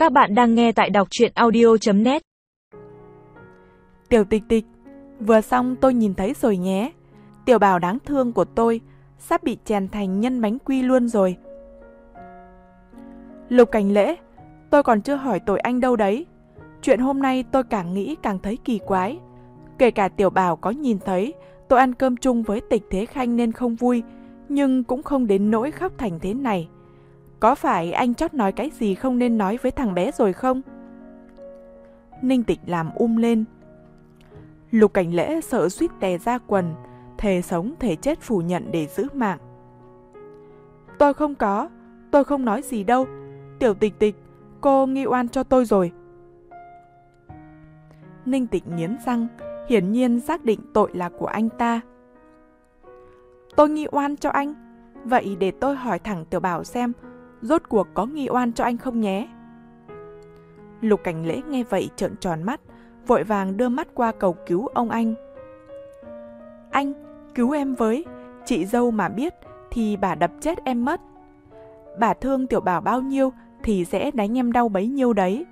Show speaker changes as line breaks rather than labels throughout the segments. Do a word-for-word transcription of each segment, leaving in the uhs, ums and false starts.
Các bạn đang nghe tại đọc truyện audio chấm net.
Tiểu Tịch Tịch, vừa xong tôi nhìn thấy rồi nhé. Tiểu Bảo đáng thương của tôi sắp bị chèn thành nhân bánh quy luôn rồi. Lục Cảnh Lễ, tôi còn chưa hỏi tội anh đâu đấy. Chuyện hôm nay tôi càng nghĩ càng thấy kỳ quái. Kể cả Tiểu Bảo có nhìn thấy tôi ăn cơm chung với Tịch Thế Khanh nên không vui, nhưng cũng không đến nỗi khóc thành thế này. Có phải anh chót nói cái gì không nên nói với thằng bé rồi không? Ninh Tịch làm um lên. Lục Cảnh Lễ sợ suýt tè ra quần, thề sống thề chết phủ nhận để giữ mạng. Tôi không có, tôi không nói gì đâu. Tiểu Tịch Tịch, cô nghi oan cho tôi rồi. Ninh Tịch nghiến răng, hiển nhiên xác định tội là của anh ta. Tôi nghi oan cho anh? Vậy để tôi hỏi thẳng Tiểu Bảo xem, rốt cuộc có nghi oan cho anh không nhé? Lục Cảnh Lễ nghe vậy trợn tròn mắt, vội vàng đưa mắt qua cầu cứu ông anh. Anh, cứu em với, chị dâu mà biết thì bà đập chết em mất. Bà thương Tiểu Bảo bao nhiêu thì sẽ đánh em đau bấy nhiêu đấy.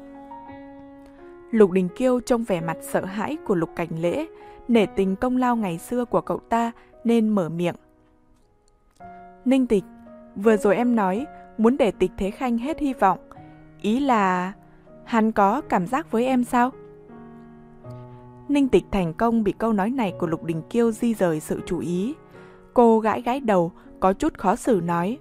Lục Đình Kiêu trông vẻ mặt sợ hãi của Lục Cảnh Lễ, nể tình công lao ngày xưa của cậu ta nên mở miệng. Ninh Tịch, vừa rồi em nói muốn để Tịch Thế Khanh hết hy vọng. Ý là hắn có cảm giác với em sao? Ninh Tịch thành công bị câu nói này của Lục Đình Kiêu di rời sự chú ý. Cô gãi gãi đầu, có chút khó xử nói.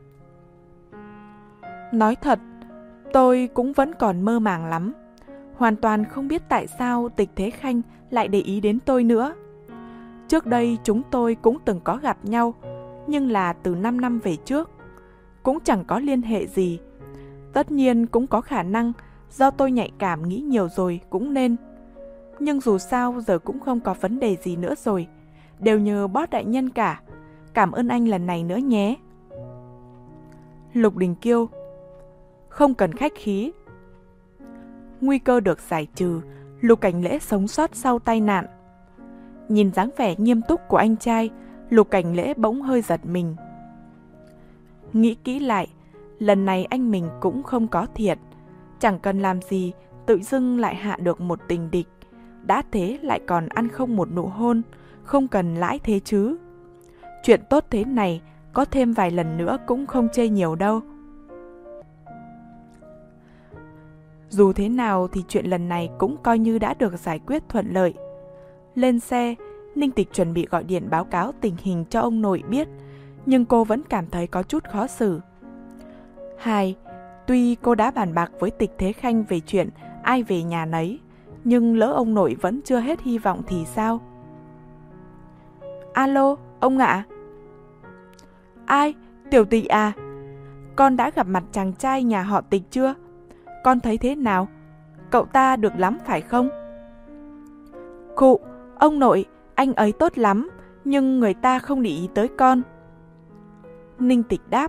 Nói thật, tôi cũng vẫn còn mơ màng lắm. Hoàn toàn không biết tại sao Tịch Thế Khanh lại để ý đến tôi nữa. Trước đây chúng tôi cũng từng có gặp nhau, nhưng là từ năm năm về trước. Cũng chẳng có liên hệ gì. Tất nhiên cũng có khả năng do tôi nhạy cảm nghĩ nhiều rồi cũng nên. Nhưng dù sao giờ cũng không có vấn đề gì nữa rồi. Đều nhờ boss đại nhân cả. Cảm ơn anh lần này nữa nhé. Lục Đình Kiêu, không cần khách khí. Nguy cơ được giải trừ, Lục Cảnh Lễ sống sót sau tai nạn. Nhìn dáng vẻ nghiêm túc của anh trai, Lục Cảnh Lễ bỗng hơi giật mình. Nghĩ kỹ lại, lần này anh mình cũng không có thiệt. Chẳng cần làm gì, tự dưng lại hạ được một tình địch. Đã thế lại còn ăn không một nụ hôn, không cần lãi thế chứ. Chuyện tốt thế này, có thêm vài lần nữa cũng không chê nhiều đâu. Dù thế nào thì chuyện lần này cũng coi như đã được giải quyết thuận lợi. Lên xe, Ninh Tịch chuẩn bị gọi điện báo cáo tình hình cho ông nội biết, nhưng cô vẫn cảm thấy có chút khó xử. Hai, tuy cô đã bàn bạc với Tịch Thế Khanh về chuyện ai về nhà nấy, nhưng lỡ ông nội vẫn chưa hết hy vọng thì sao? Alo, ông ạ. Ai, Tiểu Tịch à? Con đã gặp mặt chàng trai nhà họ Tịch chưa? Con thấy thế nào? Cậu ta được lắm phải không? Khụ, ông nội, anh ấy tốt lắm, nhưng người ta không để ý tới con. Ninh Tịch đáp.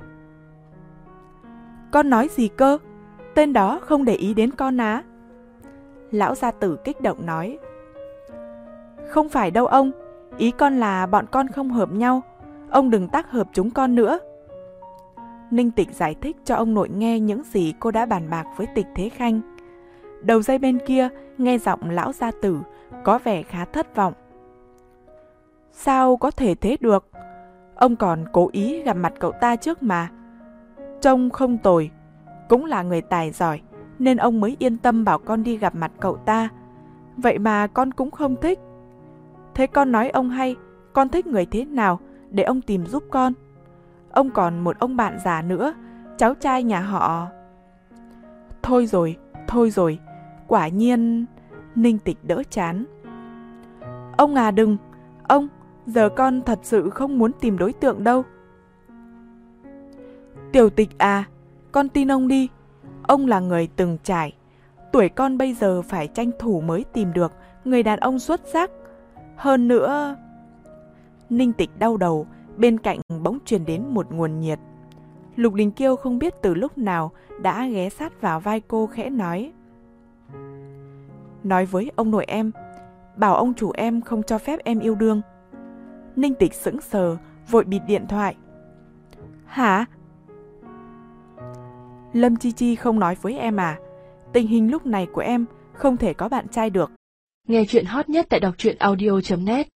Con nói gì cơ? Tên đó không để ý đến con á? Lão gia tử kích động nói. Không phải đâu ông, ý con là bọn con không hợp nhau, ông đừng tác hợp chúng con nữa. Ninh Tịch giải thích cho ông nội nghe những gì cô đã bàn bạc với Tịch Thế Khanh. Đầu dây bên kia nghe giọng lão gia tử có vẻ khá thất vọng. Sao có thể thế được? Ông còn cố ý gặp mặt cậu ta trước mà. Trông không tồi, cũng là người tài giỏi, nên ông mới yên tâm bảo con đi gặp mặt cậu ta. Vậy mà con cũng không thích. Thế con nói ông hay, con thích người thế nào để ông tìm giúp con. Ông còn một ông bạn già nữa, cháu trai nhà họ. Thôi rồi, thôi rồi, quả nhiên. Ninh Tịch đỡ chán. Ông à đừng, ông, giờ con thật sự không muốn tìm đối tượng đâu. Tiểu Tịch à, con tin ông đi, ông là người từng trải. Tuổi con bây giờ phải tranh thủ mới tìm được người đàn ông xuất sắc. Hơn nữa... Ninh Tịch đau đầu, bên cạnh bỗng truyền đến một nguồn nhiệt. Lục Đình Kiêu không biết từ lúc nào đã ghé sát vào vai cô khẽ nói. Nói với ông nội em, bảo ông chủ em không cho phép em yêu đương. Ninh Tịch sững sờ, vội bịt điện thoại. Hả? Lâm Chi Chi không nói với em à? Tình hình lúc này của em không thể có bạn trai được.
Nghe chuyện hot nhất tại đọc truyện audio chấm net.